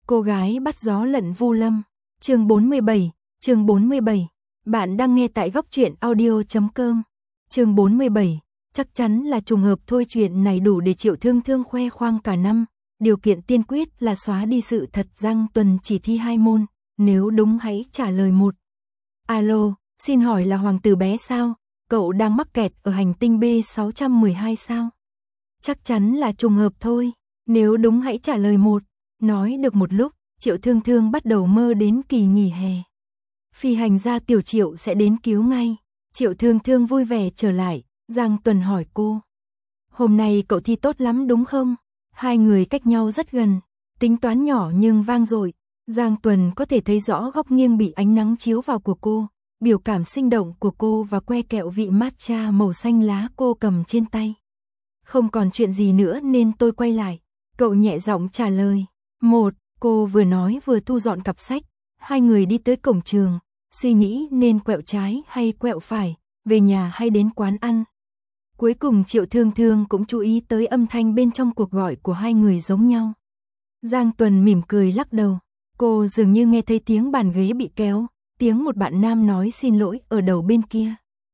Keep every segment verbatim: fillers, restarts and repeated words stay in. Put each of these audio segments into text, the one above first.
Cô gái bắt gió lận Vu Lâm, chương bốn mươi bảy, chương bốn mươi bảy. Bạn đang nghe tại góc truyện audio chấm com. Chương bốn mươi bảy, chắc chắn là trùng hợp thôi, chuyện này đủ để Triệu Thương Thương khoe khoang cả năm, điều kiện tiên quyết là xóa đi sự thật Giang Tuần chỉ thi hai môn, nếu đúng hãy trả lời một. Alo, xin hỏi là hoàng tử bé sao? Cậu đang mắc kẹt ở hành tinh B sáu một hai sao? Chắc chắn là trùng hợp thôi, nếu đúng hãy trả lời một. Nói được một lúc, Triệu Thương Thương bắt đầu mơ đến kỳ nghỉ hè. Phi hành gia Tiểu Triệu sẽ đến cứu ngay. Triệu Thương Thương vui vẻ trở lại, Giang Tuần hỏi cô. Hôm nay cậu thi tốt lắm đúng không? Hai người cách nhau rất gần, tính toán nhỏ nhưng vang dội. Giang Tuần có thể thấy rõ góc nghiêng bị ánh nắng chiếu vào của cô, biểu cảm sinh động của cô và que kẹo vị matcha màu xanh lá cô cầm trên tay. Không còn chuyện gì nữa nên tôi quay lại. Cậu nhẹ giọng trả lời. Một, cô vừa nói vừa thu dọn cặp sách. Hai người đi tới cổng trường, suy nghĩ nên quẹo trái hay quẹo phải, về nhà hay đến quán ăn. Cuối cùng Triệu Thương Thương cũng chú ý tới âm thanh bên trong cuộc gọi của hai người giống nhau. Giang Tuần mỉm cười lắc đầu. Cô dường như nghe thấy tiếng bàn ghế bị kéo, tiếng một bạn nam nói xin lỗi ở đầu bên kia.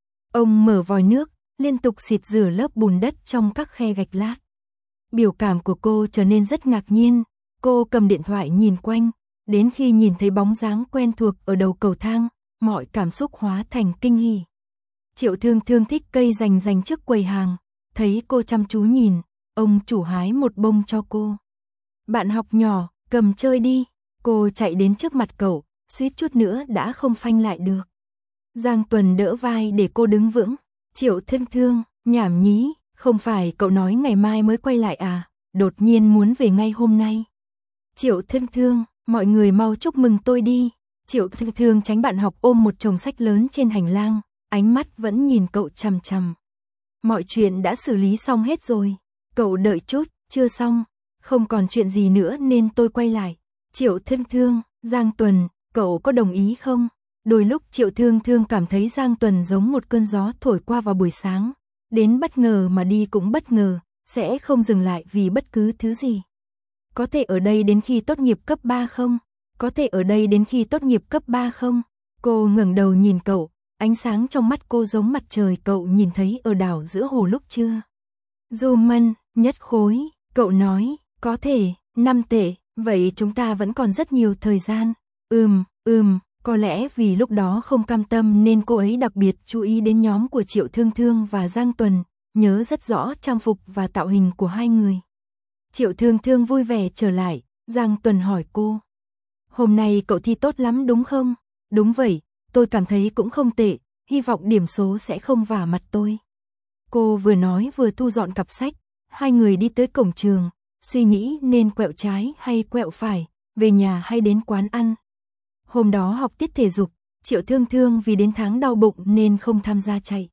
Ông mở vòi nước, liên tục xịt rửa lớp bùn đất trong các khe gạch lát. Biểu cảm của cô trở nên rất ngạc nhiên, cô cầm điện thoại nhìn quanh, đến khi nhìn thấy bóng dáng quen thuộc ở đầu cầu thang, mọi cảm xúc hóa thành kinh hỉ. Triệu Thương Thương thích cây rành rành trước quầy hàng, thấy cô chăm chú nhìn, ông chủ hái một bông cho cô. Bạn học nhỏ, cầm chơi đi. Cô chạy đến trước mặt cậu, suýt chút nữa đã không phanh lại được. Giang Tuần đỡ vai để cô đứng vững. Triệu Thương Thương, nhảm nhí, không phải cậu nói ngày mai mới quay lại à, đột nhiên muốn về ngay hôm nay. Triệu Thương Thương, mọi người mau chúc mừng tôi đi. Triệu Thương Thương tránh bạn học ôm một chồng sách lớn trên hành lang, ánh mắt vẫn nhìn cậu chằm chằm. Mọi chuyện đã xử lý xong hết rồi. Cậu đợi chút, chưa xong, không còn chuyện gì nữa nên tôi quay lại. Triệu Thương Thương, Giang Tuần, cậu có đồng ý không? Đôi lúc Triệu Thương Thương cảm thấy Giang Tuần giống một cơn gió thổi qua vào buổi sáng, đến bất ngờ mà đi cũng bất ngờ, sẽ không dừng lại vì bất cứ thứ gì. Có thể ở đây đến khi tốt nghiệp cấp ba không? Có thể ở đây đến khi tốt nghiệp cấp ba không? Cô ngẩng đầu nhìn cậu, ánh sáng trong mắt cô giống mặt trời cậu nhìn thấy ở đảo giữa hồ lúc trưa. Du Mân, nhất khối, cậu nói, có thể, năm tệ. Vậy chúng ta vẫn còn rất nhiều thời gian. Ừm, ừm, có lẽ vì lúc đó không cam tâm nên cô ấy đặc biệt chú ý đến nhóm của Triệu Thương Thương và Giang Tuần, nhớ rất rõ trang phục và tạo hình của hai người. Triệu Thương Thương vui vẻ trở lại, Giang Tuần hỏi cô. Hôm nay cậu thi tốt lắm đúng không? Đúng vậy, tôi cảm thấy cũng không tệ, hy vọng điểm số sẽ không vả mặt tôi. Cô vừa nói vừa thu dọn cặp sách, hai người đi tới cổng trường. Suy nghĩ nên quẹo trái hay quẹo phải, về nhà hay đến quán ăn. Hôm đó học tiết thể dục, Triệu Thương Thương vì đến tháng đau bụng nên không tham gia chạy.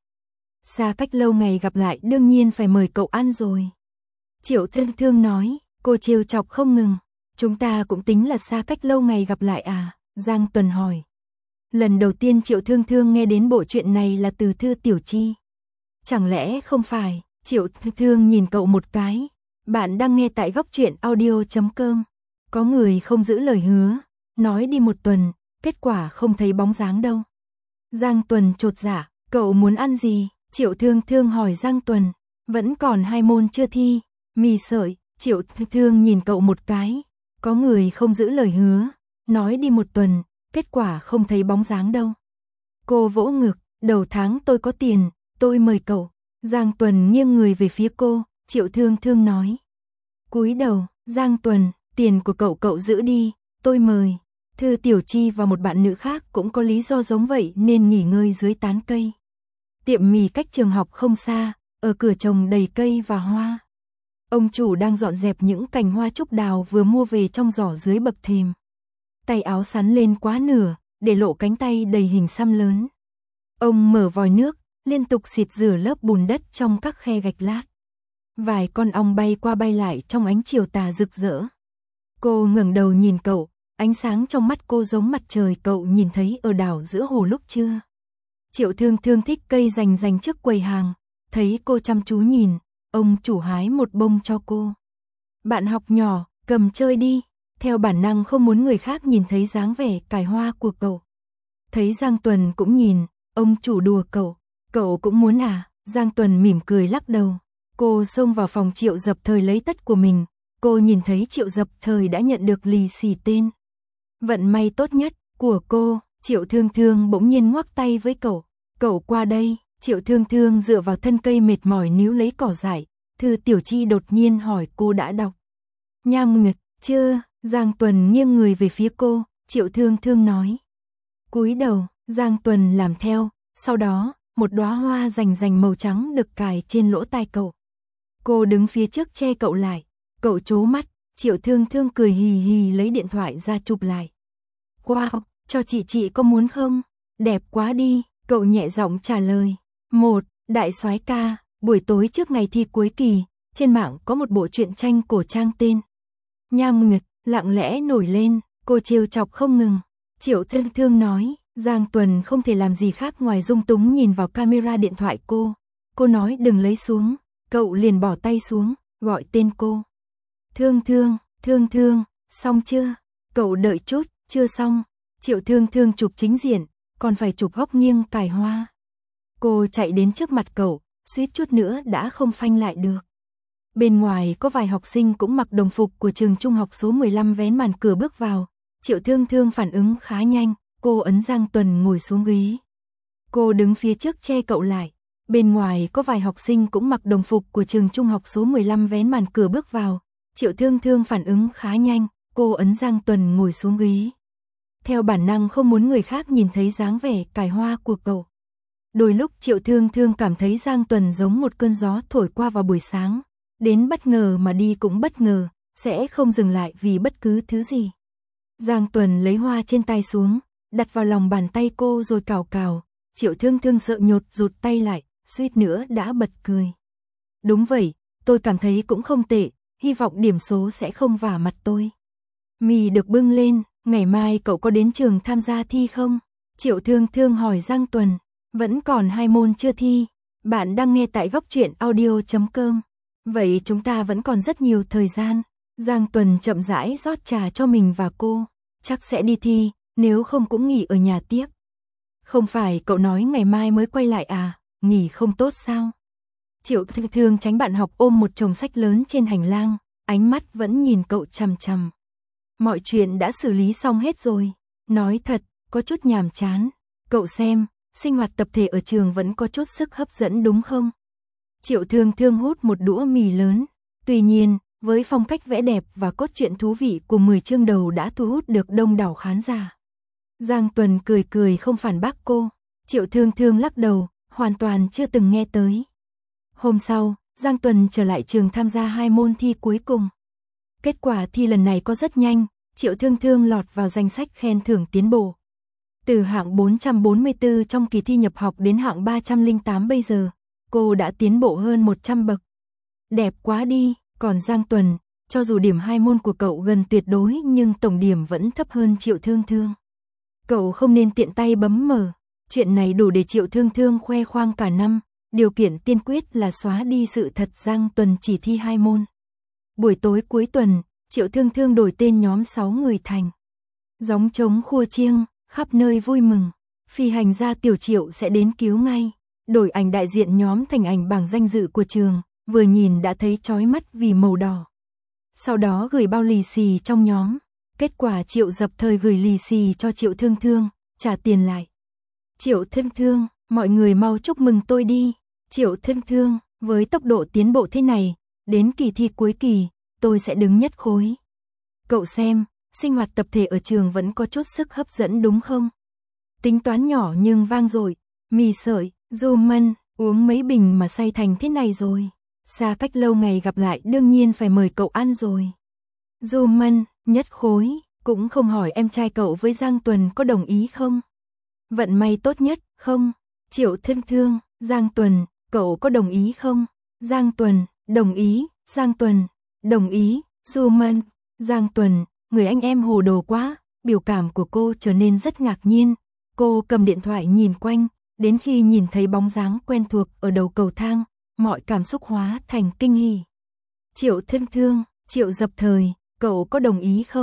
Xa cách lâu ngày gặp lại đương nhiên phải mời cậu ăn rồi. Triệu Thương Thương nói, cô trêu chọc không ngừng. Chúng ta cũng tính là xa cách lâu ngày gặp lại à? Giang Tuần hỏi. Lần đầu tiên Triệu Thương Thương nghe đến bộ chuyện này là từ Thư Tiểu Chi. Chẳng lẽ không phải? Triệu Thương Thương nhìn cậu một cái. Bạn đang nghe tại góc truyện audio chấm com. Có người không giữ lời hứa, nói đi một tuần, kết quả không thấy bóng dáng đâu. Giang Tuần chột dạ, cậu muốn ăn gì? Triệu Thương Thương hỏi Giang Tuần. Vẫn còn hai môn chưa thi, mì sợi. Triệu Thương Thương nhìn cậu một cái. Có người không giữ lời hứa, nói đi một tuần, kết quả không thấy bóng dáng đâu. Cô vỗ ngực, đầu tháng tôi có tiền, tôi mời cậu. Giang Tuần nghiêng người về phía cô. Triệu Thương Thương nói. Cúi đầu, Giang Tuần, tiền của cậu cậu giữ đi, tôi mời. Thư Tiểu Chi và một bạn nữ khác cũng có lý do giống vậy nên nghỉ ngơi dưới tán cây. Tiệm mì cách trường học không xa, ở cửa trồng đầy cây và hoa. Ông chủ đang dọn dẹp những cành hoa trúc đào vừa mua về trong giỏ dưới bậc thềm. Tay áo sắn lên quá nửa, để lộ cánh tay đầy hình xăm lớn. Ông mở vòi nước, liên tục xịt rửa lớp bùn đất trong các khe gạch lát. Vài con ong bay qua bay lại trong ánh chiều tà rực rỡ. Cô ngẩng đầu nhìn cậu, ánh sáng trong mắt cô giống mặt trời cậu nhìn thấy ở đảo giữa hồ lúc trưa. Triệu Thương Thương thích cây rành rành trước quầy hàng, thấy cô chăm chú nhìn, ông chủ hái một bông cho cô. Bạn học nhỏ, cầm chơi đi. theo bản năng không muốn người khác nhìn thấy dáng vẻ cài hoa của cậu. Thấy Giang Tuần cũng nhìn, ông chủ đùa cậu, cậu cũng muốn à? Giang Tuần mỉm cười lắc đầu. Cô xông vào phòng Triệu Dập Thời lấy tất của mình, cô nhìn thấy Triệu Dập Thời đã nhận được lì xì tên vận may tốt nhất của cô. Triệu Thương Thương bỗng nhiên ngoắc tay với cậu, cậu qua đây. Triệu Thương Thương dựa vào thân cây mệt mỏi níu lấy cỏ dại. Thư Tiểu Chi đột nhiên hỏi cô đã đọc Nham Nguyệt chưa? Giang Tuần nghiêng người về phía cô, Triệu Thương Thương nói. Cúi đầu, Giang Tuần làm theo, sau đó, một đóa hoa rành rành màu trắng được cài trên lỗ tai cậu. Cô đứng phía trước che cậu lại, cậu trố mắt, Triệu Thương Thương cười hì hì lấy điện thoại ra chụp lại. Wow, cho chị chị có muốn không? Đẹp quá đi, cậu nhẹ giọng trả lời. Một, đại soái ca, buổi tối trước ngày thi cuối kỳ, trên mạng có một bộ truyện tranh cổ trang tên Nham Nguyệt, lặng lẽ nổi lên, cô trêu chọc không ngừng. Triệu Thương Thương nói, Giang Tuần không thể làm gì khác ngoài dung túng nhìn vào camera điện thoại cô. Cô nói đừng lấy xuống, cậu liền bỏ tay xuống, gọi tên cô. Thương Thương, Thương Thương, xong chưa? Cậu đợi chút, chưa xong. Triệu Thương Thương chụp chính diện, còn phải chụp góc nghiêng cài hoa. Cô chạy đến trước mặt cậu, suýt chút nữa đã không phanh lại được. Bên ngoài có vài học sinh cũng mặc đồng phục của trường trung học số mười lăm vén màn cửa bước vào. Triệu Thương Thương phản ứng khá nhanh, cô ấn Giang Tuần ngồi xuống ghế. Cô đứng phía trước che cậu lại. Bên ngoài có vài học sinh cũng mặc đồng phục của trường trung học số mười lăm vén màn cửa bước vào. Triệu Thương Thương phản ứng khá nhanh, cô ấn Giang Tuần ngồi xuống ghế. Theo bản năng không muốn người khác nhìn thấy dáng vẻ cài hoa của cậu. Đôi lúc Triệu Thương Thương cảm thấy Giang Tuần giống một cơn gió thổi qua vào buổi sáng. Đến bất ngờ mà đi cũng bất ngờ, sẽ không dừng lại vì bất cứ thứ gì. Giang Tuần lấy hoa trên tay xuống, đặt vào lòng bàn tay cô rồi cào cào. Triệu Thương Thương sợ nhột rụt tay lại, suýt nữa đã bật cười. Đúng vậy, tôi cảm thấy cũng không tệ, hy vọng điểm số sẽ không vả mặt tôi. Mì được bưng lên, ngày mai cậu có đến trường tham gia thi không? Triệu Thương Thương hỏi Giang Tuần. Vẫn còn hai môn chưa thi. Bạn đang nghe tại góc truyện audio chấm com. Vậy chúng ta vẫn còn rất nhiều thời gian. Giang Tuần chậm rãi rót trà cho mình và cô. Chắc sẽ đi thi, nếu không cũng nghỉ ở nhà tiếp. Không phải cậu nói ngày mai mới quay lại à, nghỉ không tốt sao? Triệu Thương Thương tránh bạn học ôm một chồng sách lớn trên hành lang, ánh mắt vẫn nhìn cậu chằm chằm. Mọi chuyện đã xử lý xong hết rồi. Nói thật, có chút nhàm chán. Cậu xem, sinh hoạt tập thể ở trường vẫn có chút sức hấp dẫn đúng không? Triệu Thương Thương hút một đũa mì lớn. Tuy nhiên, với phong cách vẽ đẹp và cốt truyện thú vị của mười chương đầu đã thu hút được đông đảo khán giả. Giang Tuần cười cười không phản bác cô. Triệu Thương Thương lắc đầu, hoàn toàn chưa từng nghe tới. Hôm sau, Giang Tuần trở lại trường tham gia hai môn thi cuối cùng. Kết quả thi lần này có rất nhanh, Triệu Thương Thương lọt vào danh sách khen thưởng tiến bộ. Từ hạng bốn trăm bốn mươi tư trong kỳ thi nhập học đến hạng ba trăm lẻ tám bây giờ, cô đã tiến bộ hơn một trăm bậc. Đẹp quá đi, còn Giang Tuần, cho dù điểm hai môn của cậu gần tuyệt đối nhưng tổng điểm vẫn thấp hơn Triệu Thương Thương. Cậu không nên tiện tay bấm mở, chuyện này đủ để Triệu Thương Thương khoe khoang cả năm, điều kiện tiên quyết là xóa đi sự thật Giang Tuần chỉ thi hai môn. Buổi tối cuối tuần, Triệu Thương Thương đổi tên nhóm sáu người thành Gióng trống khua chiêng, khắp nơi vui mừng. Phi hành gia Tiểu Triệu sẽ đến cứu ngay. Đổi ảnh đại diện nhóm thành ảnh bảng danh dự của trường, vừa nhìn đã thấy chói mắt vì màu đỏ. Sau đó gửi bao lì xì trong nhóm. Kết quả Triệu Dập Thời gửi lì xì cho Triệu Thương Thương, trả tiền lại. Triệu Thương Thương, mọi người mau chúc mừng tôi đi. Triệu Thương Thương, với tốc độ tiến bộ thế này, đến kỳ thi cuối kỳ, tôi sẽ đứng nhất khối. Cậu xem, sinh hoạt tập thể ở trường vẫn có chút sức hấp dẫn đúng không? Tính toán nhỏ nhưng vang dội, mì sợi, du mân, uống mấy bình mà say thành thế này rồi. Xa cách lâu ngày gặp lại đương nhiên phải mời cậu ăn rồi. Du mân, nhất khối, cũng không hỏi em trai cậu với Giang Tuần có đồng ý không? Vận may tốt nhất, không? Triệu Thương Thương, Giang Tuần, cậu có đồng ý không? Giang Tuần, đồng ý, Giang Tuần, đồng ý, Du mân, Giang Tuần, người anh em hồ đồ quá, biểu cảm của cô trở nên rất ngạc nhiên. Cô cầm điện thoại nhìn quanh, đến khi nhìn thấy bóng dáng quen thuộc ở đầu cầu thang, mọi cảm xúc hóa thành kinh hỉ. Triệu Thương Thương, Triệu Dập Thời, cậu có đồng ý không?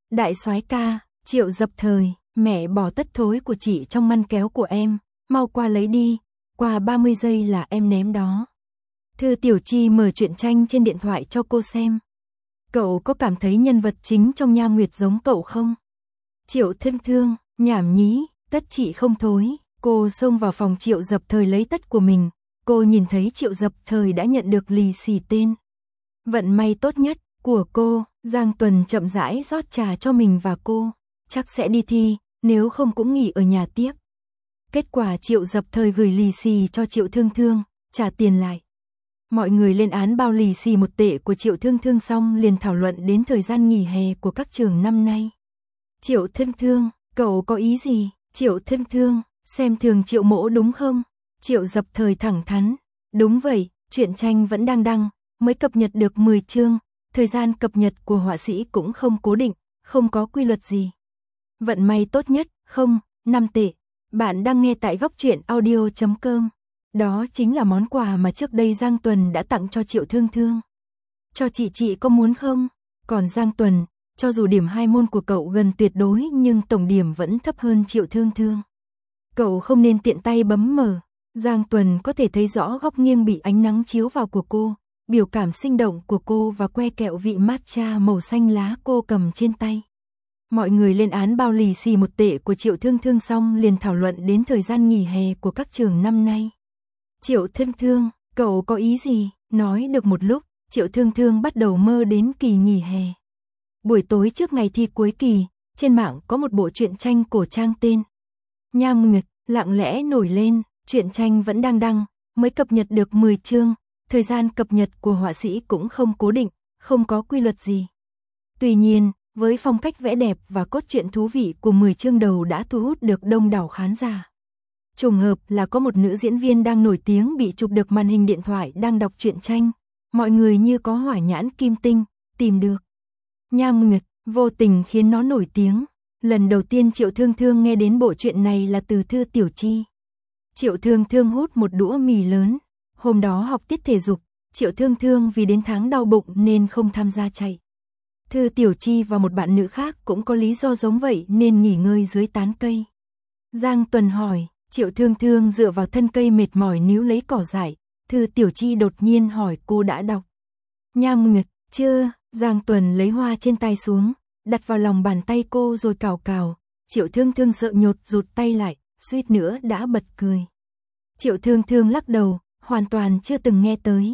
Đại soái ca, Triệu Dập Thời, mẹ bỏ tất thối của chị trong ngăn kéo của em, mau qua lấy đi, qua ba mươi giây là em ném đó. Thư Tiểu Chi mở truyện tranh trên điện thoại cho cô xem. Cậu có cảm thấy nhân vật chính trong Nha Nguyệt giống cậu không? Triệu Thương Thương, nhảm nhí, tất chị không thối. Cô xông vào phòng Triệu Dập Thời lấy tất của mình. Cô nhìn thấy Triệu Dập Thời đã nhận được lì xì tên. Vận may tốt nhất của cô. Giang Tuần chậm rãi rót trà cho mình và cô. Chắc sẽ đi thi, nếu không cũng nghỉ ở nhà tiếc. Kết quả Triệu Dập Thời gửi lì xì cho Triệu Thương Thương, trả tiền lại. Mọi người lên án bao lì xì một tệ của Triệu Thương Thương xong liền thảo luận đến thời gian nghỉ hè của các trường năm nay. Triệu Thương Thương, cậu có ý gì? Triệu Thương Thương, xem thường Triệu Mỗ đúng không? Triệu Dập Thời thẳng thắn. Đúng vậy, truyện tranh vẫn đang đăng, mới cập nhật được mười chương, thời gian cập nhật của họa sĩ cũng không cố định, không có quy luật gì. Vận may tốt nhất, không, năm tệ. Bạn đang nghe tại góc truyện audio chấm com. Đó chính là món quà mà trước đây Giang Tuần đã tặng cho Triệu Thương Thương. Cho chị chị có muốn không? Còn Giang Tuần, cho dù điểm hai môn của cậu gần tuyệt đối nhưng tổng điểm vẫn thấp hơn Triệu Thương Thương. Cậu không nên tiện tay bấm mở. Giang Tuần có thể thấy rõ góc nghiêng bị ánh nắng chiếu vào của cô, biểu cảm sinh động của cô và que kẹo vị matcha màu xanh lá cô cầm trên tay. Mọi người lên án bao lì xì một tệ của Triệu Thương Thương xong liền thảo luận đến thời gian nghỉ hè của các trường năm nay. Triệu Thương Thương, cậu có ý gì? Nói được một lúc, Triệu Thương Thương bắt đầu mơ đến kỳ nghỉ hè. Buổi tối trước ngày thi cuối kỳ, trên mạng có một bộ truyện tranh cổ trang tên Nha Nguyệt, lặng lẽ nổi lên, truyện tranh vẫn đang đăng, mới cập nhật được mười chương, thời gian cập nhật của họa sĩ cũng không cố định, không có quy luật gì. Tuy nhiên, với phong cách vẽ đẹp và cốt truyện thú vị của mười chương đầu đã thu hút được đông đảo khán giả. Trùng hợp là có một nữ diễn viên đang nổi tiếng bị chụp được màn hình điện thoại đang đọc truyện tranh, mọi người như có hỏa nhãn kim tinh, tìm được. Nha Nguyệt, vô tình khiến nó nổi tiếng. Lần đầu tiên Triệu Thương Thương nghe đến bộ truyện này là từ Thư Tiểu Chi. Triệu Thương Thương hút một đũa mì lớn. Hôm đó học tiết thể dục, Triệu Thương Thương vì đến tháng đau bụng nên không tham gia chạy. Thư Tiểu Chi và một bạn nữ khác cũng có lý do giống vậy nên nghỉ ngơi dưới tán cây. Giang Tuần hỏi, Triệu Thương Thương dựa vào thân cây mệt mỏi níu lấy cỏ dại. Thư Tiểu Chi đột nhiên hỏi cô đã đọc Nha Nguyệt chưa? Giang Tuần lấy hoa trên tay xuống, đặt vào lòng bàn tay cô rồi cào cào. Triệu Thương Thương sợ nhột rụt tay lại, suýt nữa đã bật cười. Triệu Thương Thương lắc đầu, hoàn toàn chưa từng nghe tới.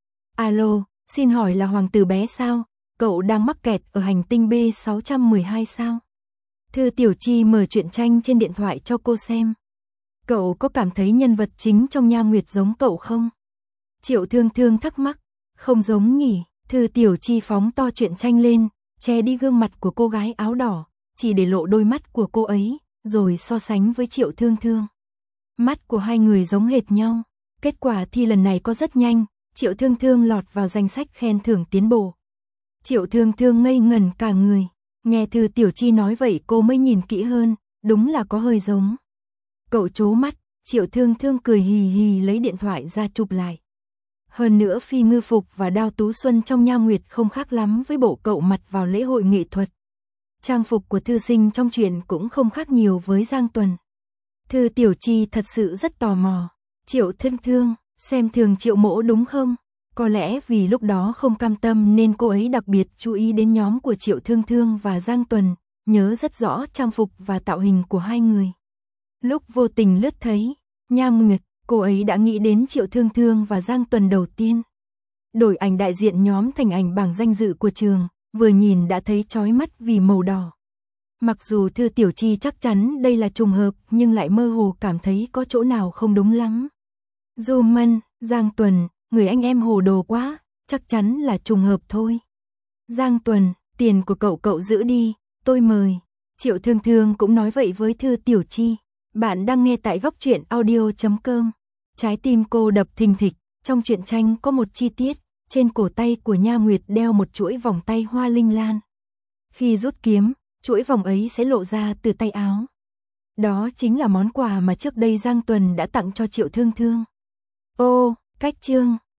Alo, xin hỏi là hoàng tử bé sao? Cậu đang mắc kẹt ở hành tinh B sáu một hai sao? Thư Tiểu Chi mở truyện tranh trên điện thoại cho cô xem. Cậu có cảm thấy nhân vật chính trong Nha Nguyệt giống cậu không? Triệu Thương Thương thắc mắc, không giống nhỉ? Thư Tiểu Chi phóng to truyện tranh lên, che đi gương mặt của cô gái áo đỏ, chỉ để lộ đôi mắt của cô ấy, rồi so sánh với Triệu Thương Thương. Mắt của hai người giống hệt nhau. Kết quả thi lần này có rất nhanh, Triệu Thương Thương lọt vào danh sách khen thưởng tiến bộ. Triệu Thương Thương ngây ngẩn cả người. Nghe Thư Tiểu Chi nói vậy cô mới nhìn kỹ hơn, đúng là có hơi giống. Cậu trố mắt, Triệu Thương Thương cười hì hì lấy điện thoại ra chụp lại. Hơn nữa Phi Ngư Phục và Đao Tú Xuân trong Nha Nguyệt không khác lắm với bộ cậu mặt vào lễ hội nghệ thuật. Trang phục của thư sinh trong truyện cũng không khác nhiều với Giang Tuần. Thư Tiểu Chi thật sự rất tò mò. Triệu Thương Thương, xem thường Triệu Mỗ đúng không? Có lẽ vì lúc đó không cam tâm nên cô ấy đặc biệt chú ý đến nhóm của Triệu Thương Thương và Giang Tuần, nhớ rất rõ trang phục và tạo hình của hai người. Lúc vô tình lướt thấy Nha Nguyệt, cô ấy đã nghĩ đến Triệu Thương Thương và Giang Tuần đầu tiên. Đổi ảnh đại diện nhóm thành ảnh bảng danh dự của trường, vừa nhìn đã thấy chói mắt vì màu đỏ. Mặc dù Thư Tiểu Chi chắc chắn đây là trùng hợp nhưng lại mơ hồ cảm thấy có chỗ nào không đúng lắm. Du Mân, Giang Tuần, người anh em hồ đồ quá, chắc chắn là trùng hợp thôi. Giang Tuần, tiền của cậu cậu giữ đi, tôi mời. Triệu Thương Thương cũng nói vậy với Thư Tiểu Chi. Bạn đang nghe tại góc truyện audio chấm com. Trái tim cô đập thình thịch, trong truyện tranh có một chi tiết, trên cổ tay của Nha Nguyệt đeo một chuỗi vòng tay hoa linh lan. Khi rút kiếm, chuỗi vòng ấy sẽ lộ ra từ tay áo. Đó chính là món quà mà trước đây Giang Tuần đã tặng cho Triệu Thương Thương. Ô, cách chương.